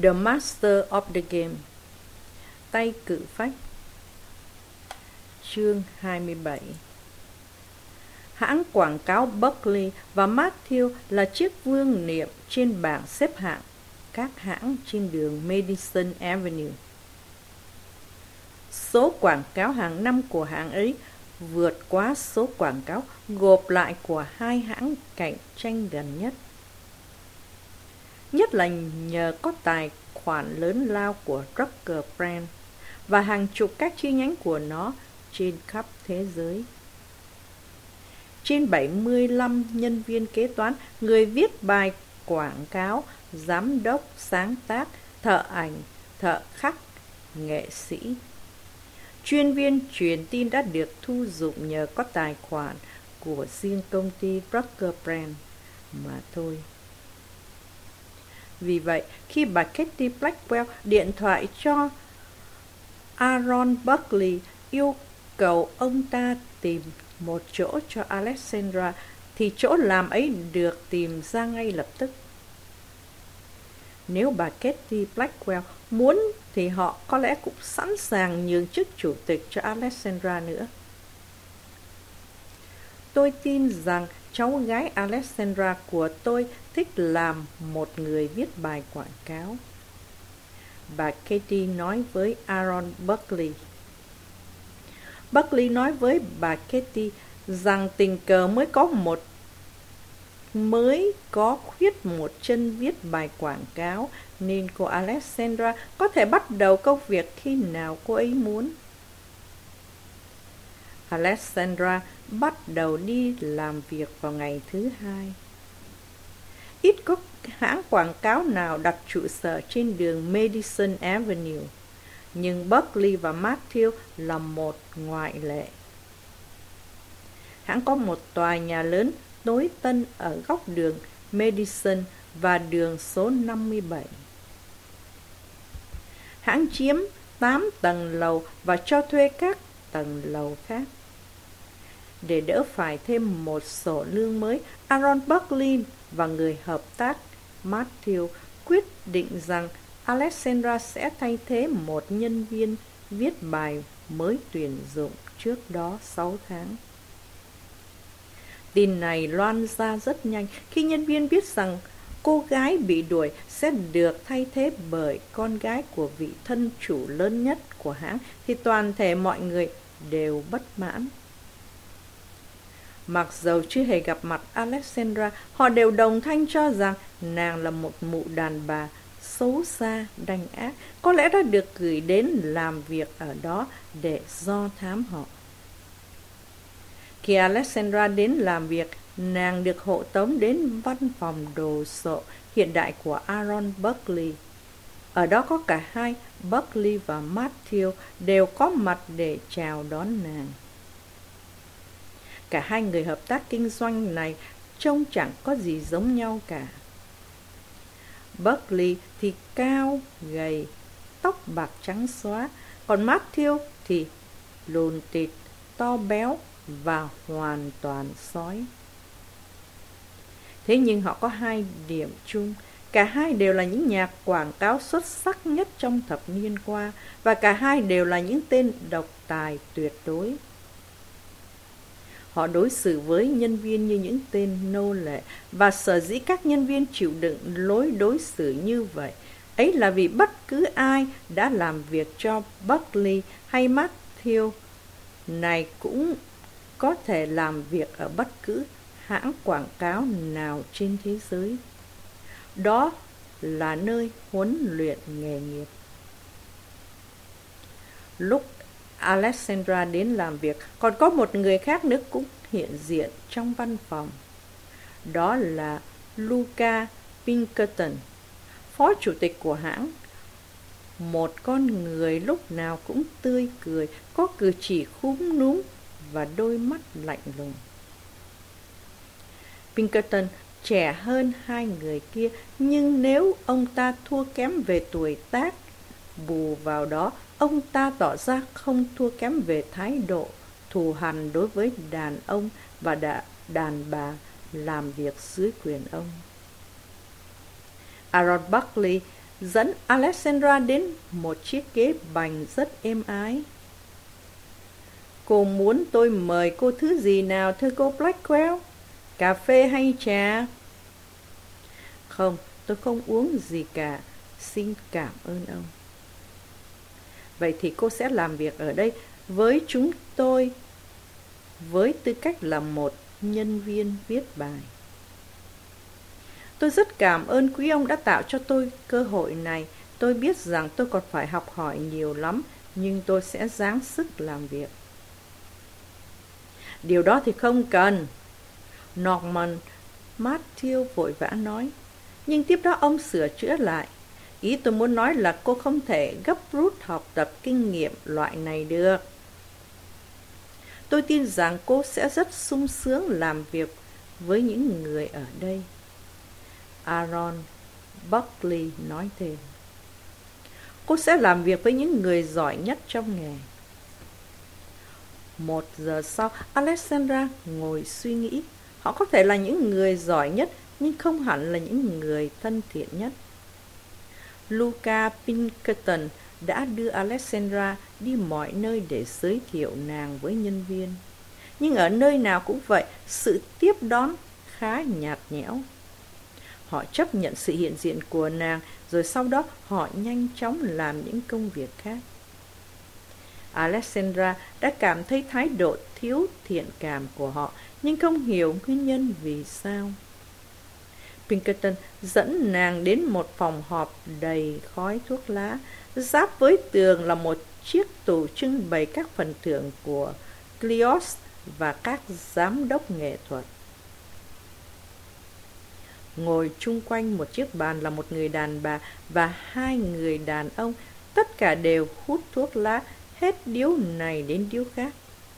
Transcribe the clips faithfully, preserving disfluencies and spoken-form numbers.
The Master of the Game. Tay cự phách. Chương hai mươi bảy. Hãng quảng cáo Buckley và Matthew là chiếc vương niệm trên bảng xếp hạng các hãng trên đường Madison Avenue. Số quảng cáo hàng năm của hãng ấy vượt quá số quảng cáo gộp lại của hai hãng cạnh tranh gần nhất. Nhất là nhờ có tài khoản lớn lao của Rucker Brand và hàng chục các chi nhánh của nó trên khắp thế giới. Trên bảy mươi lăm nhân viên kế toán, người viết bài quảng cáo, giám đốc sáng tác, thợ ảnh, thợ khắc, nghệ sĩ. Chuyên viên truyền tin đã được thu dụng nhờ có tài khoản của riêng công ty Rucker Brand mà thôi. Vì vậy, khi bà Katie Blackwell điện thoại cho Aaron Buckley yêu cầu ông ta tìm một chỗ cho Alexandra, thì chỗ làm ấy được tìm ra ngay lập tức. Nếu bà Katie Blackwell muốn thì họ có lẽ cũng sẵn sàng nhường chức chủ tịch cho Alexandra nữa. Tôi tin rằng cháu gái Alexandra của tôi thích làm một người viết bài quảng cáo, bà Katie nói với Aaron Buckley. Buckley nói với bà Katie rằng tình cờ mới có một mới có khuyết một chân viết bài quảng cáo, nên cô Alexandra có thể bắt đầu công việc khi nào cô ấy muốn. Alexandra bắt đầu đi làm việc vào ngày thứ hai. Ít có hãng quảng cáo nào đặt trụ sở trên đường Madison Avenue, nhưng Buckley và Matthew là một ngoại lệ. Hãng có một tòa nhà lớn tối tân ở góc đường Madison và đường số năm mươi bảy. Hãng chiếm tám tầng lầu và cho thuê các tầng lầu khác. Để đỡ phải thêm một sổ lương mới, Aaron Buckley và người hợp tác Matthew quyết định rằng Alexandra sẽ thay thế một nhân viên viết bài mới tuyển dụng trước đó sáu tháng. Tin này loan ra rất nhanh. Khi nhân viên biết rằng cô gái bị đuổi sẽ được thay thế bởi con gái của vị thân chủ lớn nhất của hãng, thì toàn thể mọi người đều bất mãn. Mặc dầu chưa hề gặp mặt Alexandra, họ đều đồng thanh cho rằng nàng là một mụ đàn bà xấu xa, đanh ác, có lẽ đã được gửi đến làm việc ở đó để do thám họ. Khi Alexandra đến làm việc, nàng được hộ tống đến văn phòng đồ sộ hiện đại của Aaron Buckley. Ở đó có cả hai, Buckley và Matthew đều có mặt để chào đón nàng. Cả hai người hợp tác kinh doanh này trông chẳng có gì giống nhau cả. Buckley thì cao, gầy, tóc bạc trắng xóa, còn Matthew thì lùn tịt, to béo và hoàn toàn sói. Thế nhưng họ có hai điểm chung. Cả hai đều là những nhà quảng cáo xuất sắc nhất trong thập niên qua, và cả hai đều là những tên độc tài tuyệt đối. Họ đối xử với nhân viên như những tên nô lệ, và sở dĩ các nhân viên chịu đựng lối đối xử như vậy ấy là vì bất cứ ai đã làm việc cho Buckley hay Matthew này cũng có thể làm việc ở bất cứ hãng quảng cáo nào trên thế giới. Đó là nơi huấn luyện nghề nghiệp. Lúc Alexandra đến làm việc, còn có một người khác nữa cũng hiện diện trong văn phòng. Đó là Luca Pinkerton, phó chủ tịch của hãng. Một con người lúc nào cũng tươi cười, có cử chỉ khúm núm và đôi mắt lạnh lùng. Pinkerton trẻ hơn hai người kia, nhưng nếu ông ta thua kém về tuổi tác, bù vào đó ông ta tỏ ra không thua kém về thái độ thù hằn đối với đàn ông và đàn bà làm việc dưới quyền ông. Aaron Buckley dẫn Alexandra đến một chiếc ghế bành rất êm ái. Cô muốn tôi mời cô thứ gì nào thưa cô Blackwell? Cà phê hay trà? Không, tôi không uống gì cả. Xin cảm ơn ông. Vậy thì cô sẽ làm việc ở đây với chúng tôi với tư cách là một nhân viên viết bài. Tôi rất cảm ơn quý ông đã tạo cho tôi cơ hội này. Tôi biết rằng tôi còn phải học hỏi nhiều lắm, nhưng tôi sẽ ráng sức làm việc. Điều đó thì không cần, Norman Matthew vội vã nói. Nhưng tiếp đó ông sửa chữa lại. Ý tôi muốn nói là cô không thể gấp rút học tập kinh nghiệm loại này được. Tôi tin rằng cô sẽ rất sung sướng làm việc với những người ở đây. Aaron Buckley nói thêm. Cô sẽ làm việc với những người giỏi nhất trong nghề. Một giờ sau, Alexandra ngồi suy nghĩ. Họ có thể là những người giỏi nhất, nhưng không hẳn là những người thân thiện nhất. Luca Pinkerton đã đưa Alexandra đi mọi nơi để giới thiệu nàng với nhân viên. Nhưng ở nơi nào cũng vậy, sự tiếp đón khá nhạt nhẽo. Họ chấp nhận sự hiện diện của nàng, rồi sau đó họ nhanh chóng làm những công việc khác. Alexandra đã cảm thấy thái độ thiếu thiện cảm của họ, nhưng không hiểu nguyên nhân vì sao. Pinkerton dẫn nàng đến một phòng họp đầy khói thuốc lá. Giáp với tường là một chiếc tủ trưng bày các phần thưởng của Cleos và các giám đốc nghệ thuật. Ngồi chung quanh một chiếc bàn là một người đàn bà và hai người đàn ông. Tất cả đều hút thuốc lá, hết điếu này đến điếu khác.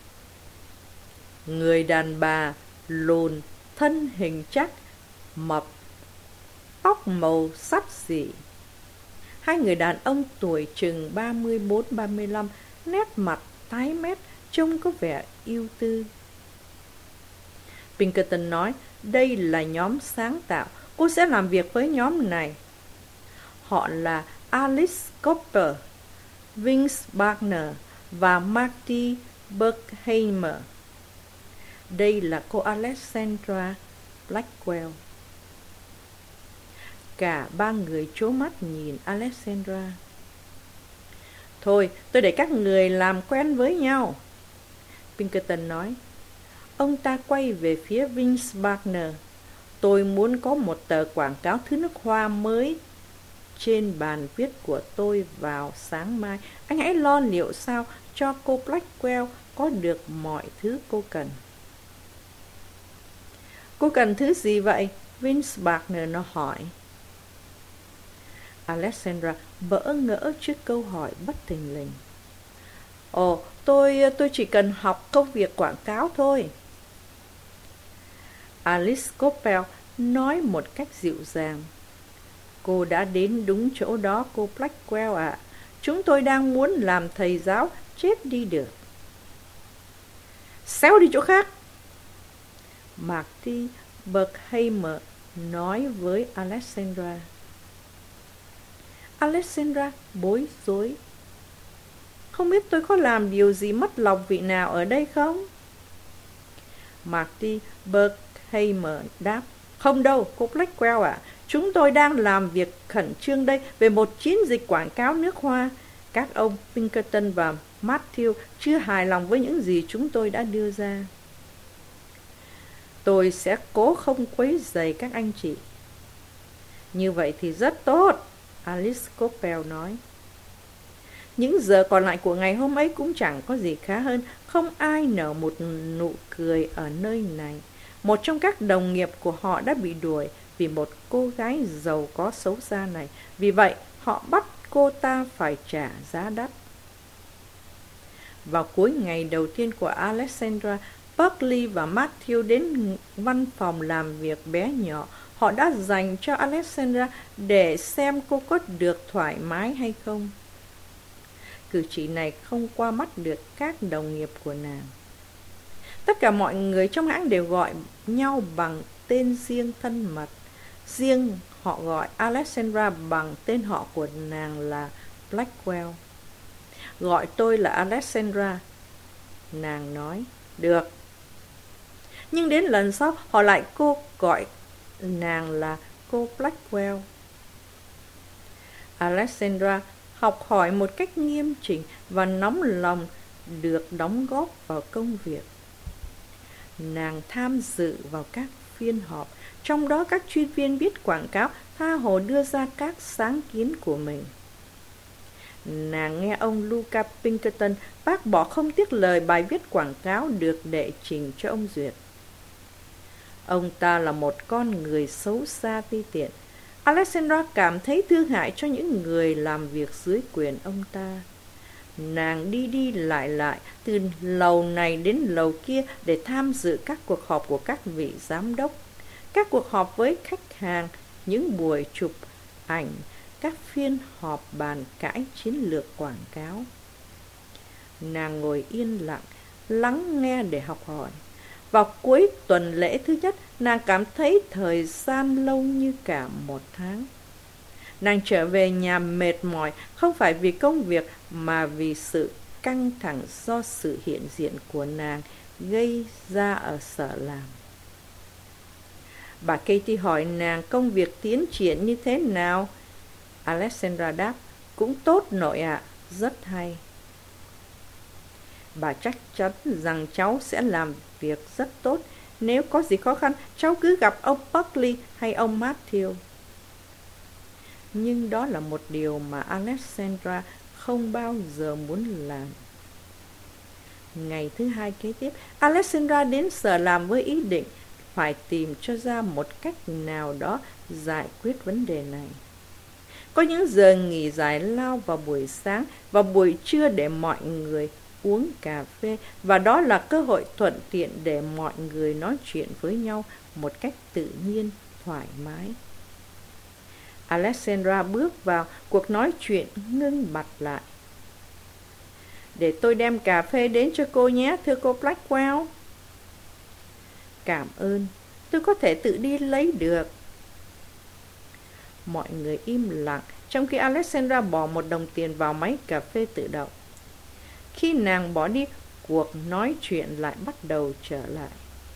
Người đàn bà lùn, thân hình chắc, mập, tóc màu sắt dị. Hai người đàn ông tuổi chừng ba mươi bốn ba mươi lăm, nét mặt tái mét, trông có vẻ ưu tư. Pinkerton nói, đây là nhóm sáng tạo, cô sẽ làm việc với nhóm này. Họ là Alice Cooper, Vince Wagner và Marty Berkheimer. Đây là cô Alexandra Blackwell. Cả ba người trố mắt nhìn Alexandra. Thôi, tôi để các người làm quen với nhau, Pinkerton nói. Ông ta quay về phía Vince Wagner. Tôi muốn có một tờ quảng cáo thứ nước hoa mới trên bàn viết của tôi vào sáng mai. Anh hãy lo liệu sao cho cô Blackwell có được mọi thứ cô cần. Cô cần thứ gì vậy? Vince Wagner nó hỏi. Alexandra bỡ ngỡ trước câu hỏi bất thình lình. Ồ, tôi tôi chỉ cần học công việc quảng cáo thôi. Alice Coppel nói một cách dịu dàng. Cô đã đến đúng chỗ đó, cô Blackwell ạ. À. Chúng tôi đang muốn làm thầy giáo, chết đi được. Xéo đi chỗ khác. Marty Berkheimer nói với Alexandra. Alexandra bối rối. Không biết tôi có làm điều gì mất lòng vị nào ở đây không? Marty Berkheimer đáp. Không đâu, cô Blackwell ạ. À. Chúng tôi đang làm việc khẩn trương đây về một chiến dịch quảng cáo nước hoa. Các ông Pinkerton và Matthew chưa hài lòng với những gì chúng tôi đã đưa ra. Tôi sẽ cố không quấy rầy các anh chị. Như vậy thì rất tốt, Alice Coppel nói. Những giờ còn lại của ngày hôm ấy cũng chẳng có gì khá hơn. Không ai nở một nụ cười ở nơi này. Một trong các đồng nghiệp của họ đã bị đuổi vì một cô gái giàu có xấu xa này. Vì vậy, họ bắt cô ta phải trả giá đắt. Vào cuối ngày đầu tiên của Alexandra, Buckley và Matthew đến văn phòng làm việc bé nhỏ. Họ đã dành cho Alexandra để xem cô có được thoải mái hay không. Cử chỉ này không qua mắt được các đồng nghiệp của nàng. Tất cả mọi người trong hãng đều gọi nhau bằng tên riêng thân mật. Riêng họ gọi Alexandra bằng tên họ của nàng là Blackwell. Gọi tôi là Alexandra. Nàng nói, được. Nhưng đến lần sau, họ lại cô gọi nàng là cô Blackwell. Alexandra học hỏi một cách nghiêm chỉnh và nóng lòng được đóng góp vào công việc. Nàng tham dự vào các phiên họp, trong đó các chuyên viên viết quảng cáo tha hồ đưa ra các sáng kiến của mình. Nàng nghe ông Luca Pinkerton bác bỏ không tiếc lời bài viết quảng cáo được đệ trình cho ông duyệt. Ông ta là một con người xấu xa ti tiện. Alexandra cảm thấy thương hại cho những người làm việc dưới quyền ông ta. Nàng đi đi lại lại từ lầu này đến lầu kia để tham dự các cuộc họp của các vị giám đốc, các cuộc họp với khách hàng, những buổi chụp ảnh, các phiên họp bàn cãi chiến lược quảng cáo. Nàng ngồi yên lặng, lắng nghe để học hỏi. Vào cuối tuần lễ thứ nhất, nàng cảm thấy thời gian lâu như cả một tháng. Nàng trở về nhà mệt mỏi, không phải vì công việc mà vì sự căng thẳng do sự hiện diện của nàng gây ra ở sở làm. Bà Katie hỏi nàng công việc tiến triển như thế nào. Alexandra đáp, cũng tốt nội ạ, à, rất hay. Bà chắc chắn rằng cháu sẽ làm việc rất tốt. Nếu có gì khó khăn, cháu cứ gặp ông Buckley hay ông Matthew. Nhưng đó là một điều mà Alexandra không bao giờ muốn làm. Ngày thứ hai kế tiếp, Alexandra đến sở làm với ý định phải tìm cho ra một cách nào đó giải quyết vấn đề này. Có những giờ nghỉ giải lao vào buổi sáng và buổi trưa để mọi người uống cà phê, và đó là cơ hội thuận tiện để mọi người nói chuyện với nhau một cách tự nhiên, thoải mái. Alexandra bước vào, cuộc nói chuyện ngưng bặt lại. Để tôi đem cà phê đến cho cô nhé, thưa cô Blackwell. Cảm ơn, tôi có thể tự đi lấy được. Mọi người im lặng, trong khi Alexandra bỏ một đồng tiền vào máy cà phê tự động. Khi nàng bỏ đi, cuộc nói chuyện lại bắt đầu trở lại.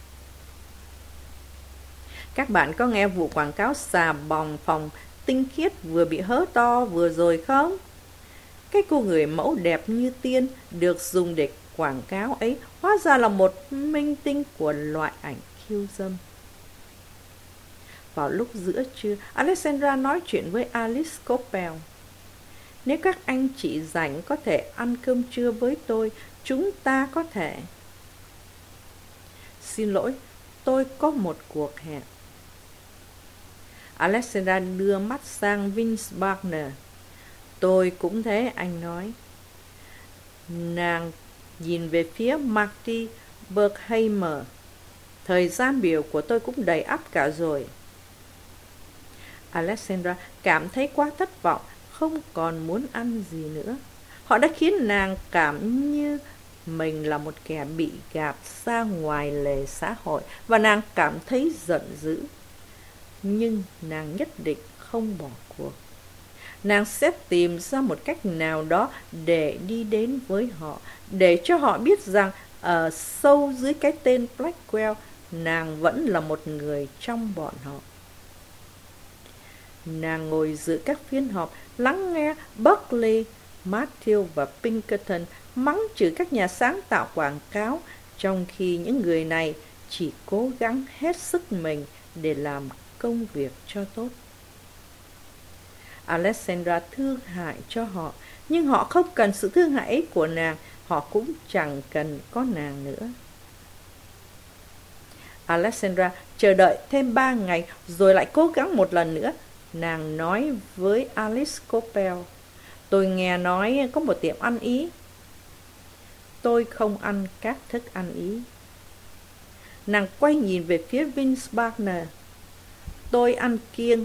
Các bạn có nghe vụ quảng cáo xà bòng phòng tinh khiết vừa bị hớ to vừa rồi không? Cái cô người mẫu đẹp như tiên được dùng để quảng cáo ấy hóa ra là một minh tinh của loại ảnh khiêu dâm. Vào lúc giữa trưa, Alexandra nói chuyện với Alice Coppell. Nếu các anh chị rảnh có thể ăn cơm trưa với tôi, chúng ta có thể. Xin lỗi, tôi có một cuộc hẹn. Alexandra đưa mắt sang Vince Barker. Tôi cũng thế, anh nói. Nàng nhìn về phía Marty Berkheimer. Thời gian biểu của tôi cũng đầy ắp cả rồi. Alexandra cảm thấy quá thất vọng, không còn muốn ăn gì nữa. Họ đã khiến nàng cảm như mình là một kẻ bị gạt ra ngoài lề xã hội, và nàng cảm thấy giận dữ. Nhưng nàng nhất định không bỏ cuộc. Nàng sẽ tìm ra một cách nào đó để đi đến với họ, để cho họ biết rằng ở sâu dưới cái tên Blackwell, nàng vẫn là một người trong bọn họ. Nàng ngồi dự các phiên họp, lắng nghe Buckley, Matthew và Pinkerton mắng chửi các nhà sáng tạo quảng cáo, trong khi những người này chỉ cố gắng hết sức mình để làm công việc cho tốt. Alexandra thương hại cho họ, nhưng họ không cần sự thương hại ấy của nàng, họ cũng chẳng cần có nàng nữa. Alexandra chờ đợi thêm ba ngày rồi lại cố gắng một lần nữa. Nàng nói với Alice Coppell, tôi nghe nói có một tiệm ăn Ý. Tôi không ăn các thức ăn Ý. Nàng quay nhìn về phía Vince Barker. Tôi ăn kiêng.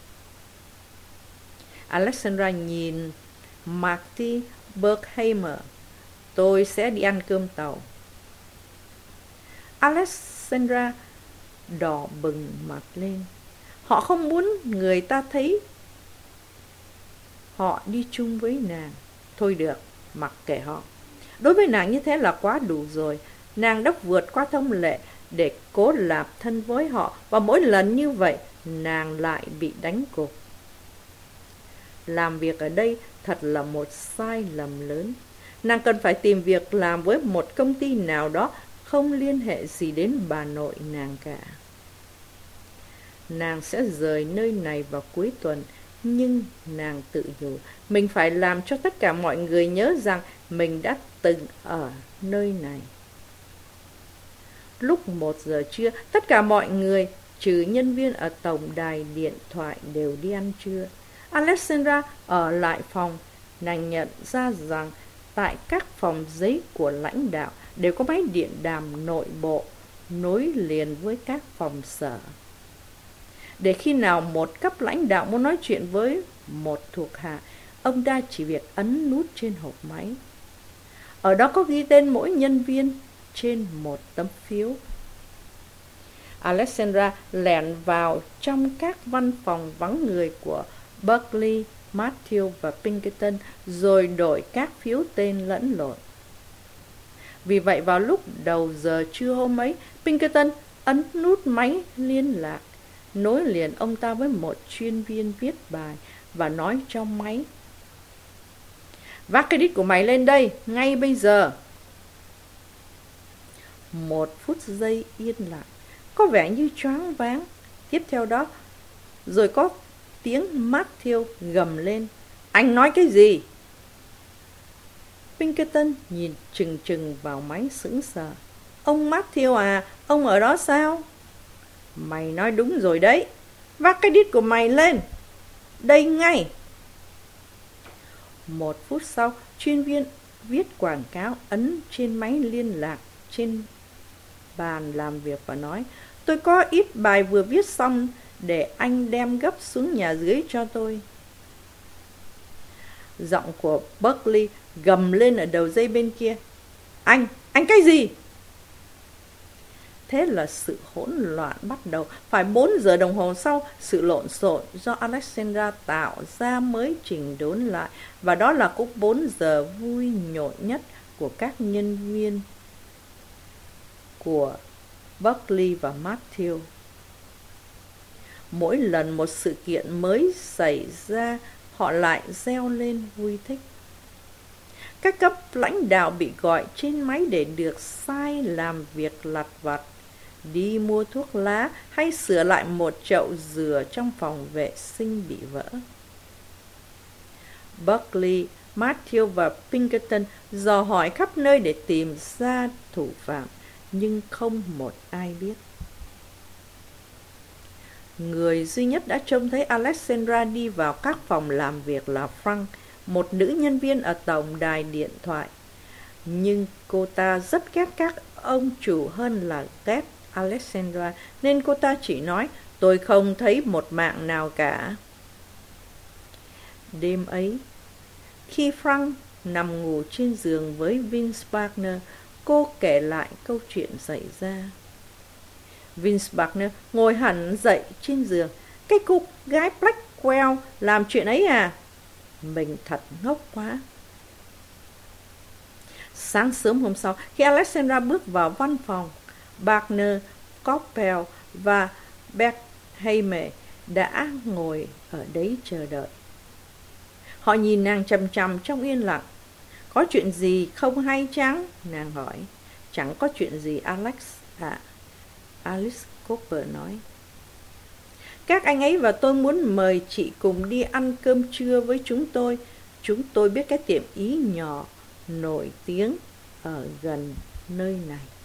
Alexandra nhìn Marty Berkheimer. Tôi sẽ đi ăn cơm tàu. Alexandra đỏ bừng mặt lên. Họ không muốn người ta thấy họ đi chung với nàng. Thôi được, mặc kệ họ. Đối với nàng như thế là quá đủ rồi. Nàng đã vượt qua thông lệ để cố làm thân với họ, và mỗi lần như vậy nàng lại bị đánh gục. Làm việc ở đây thật là một sai lầm lớn. Nàng cần phải tìm việc làm với một công ty nào đó không liên hệ gì đến bà nội nàng cả. Nàng sẽ rời nơi này vào cuối tuần, nhưng nàng tự nhủ mình phải làm cho tất cả mọi người nhớ rằng mình đã từng ở nơi này. Lúc một giờ trưa, tất cả mọi người, trừ nhân viên ở tổng đài điện thoại, đều đi ăn trưa. Alexandra ở lại phòng. Nàng nhận ra rằng tại các phòng giấy của lãnh đạo đều có máy điện đàm nội bộ nối liền với các phòng sở. Để khi nào một cấp lãnh đạo muốn nói chuyện với một thuộc hạ, ông ta chỉ việc ấn nút trên hộp máy. Ở đó có ghi tên mỗi nhân viên trên một tấm phiếu. Alexandra lẻn vào trong các văn phòng vắng người của Berkeley, Matthew và Pinkerton, rồi đổi các phiếu tên lẫn lộn. Vì vậy vào lúc đầu giờ trưa hôm ấy, Pinkerton ấn nút máy liên lạc, nối liền ông ta với một chuyên viên viết bài và nói trong máy: "Vác cái đít của mày lên đây, ngay bây giờ." Một phút giây yên lặng, có vẻ như choáng váng. Tiếp theo đó, rồi có tiếng Matthew gầm lên: "Anh nói cái gì?" Pinkerton nhìn chừng chừng vào máy sững sờ. "Ông Matthew à, ông ở đó sao?" "Mày nói đúng rồi đấy. Vác cái đít của mày lên. Đây ngay." Một phút sau, chuyên viên viết quảng cáo ấn trên máy liên lạc trên bàn làm việc và nói: "Tôi có ít bài vừa viết xong để anh đem gấp xuống nhà dưới cho tôi." Giọng của Berkeley gầm lên ở đầu dây bên kia: Anh, anh cái gì?" Thế là sự hỗn loạn bắt đầu. Phải bốn giờ đồng hồ sau, sự lộn xộn do Alexandra tạo ra mới chỉnh đốn lại, và đó là cũng bốn giờ vui nhộn nhất của các nhân viên của Berkeley và Matthew. Mỗi lần một sự kiện mới xảy ra, họ lại reo lên vui thích. Các cấp lãnh đạo bị gọi trên máy để được sai làm việc lặt vặt, đi mua thuốc lá hay sửa lại một chậu dừa trong phòng vệ sinh bị vỡ. Berkeley, Matthew và Pinkerton dò hỏi khắp nơi để tìm ra thủ phạm, nhưng không một ai biết. Người duy nhất đã trông thấy Alexandra đi vào các phòng làm việc là Frank, một nữ nhân viên ở tổng đài điện thoại. Nhưng cô ta rất ghét các ông chủ hơn là ghét Alexandra, nên cô ta chỉ nói: "Tôi không thấy một mạng nào cả." Đêm ấy, khi Frank nằm ngủ trên giường với Vince Wagner, cô kể lại câu chuyện xảy ra. Vince Wagner ngồi hẳn dậy trên giường. "Cái cô gái Blackwell làm chuyện ấy à? Mình thật ngốc quá." Sáng sớm hôm sau, khi Alexandra bước vào văn phòng, Wagner, Coppel và Beckheimer đã ngồi ở đấy chờ đợi. Họ nhìn nàng chằm chằm trong yên lặng. "Có chuyện gì không hay chăng?" nàng hỏi. "Chẳng có chuyện gì, Alex ạ," à, Alice Cooper nói. "Các anh ấy và tôi muốn mời chị cùng đi ăn cơm trưa với chúng tôi. Chúng tôi biết cái tiệm Ý nhỏ nổi tiếng ở gần nơi này."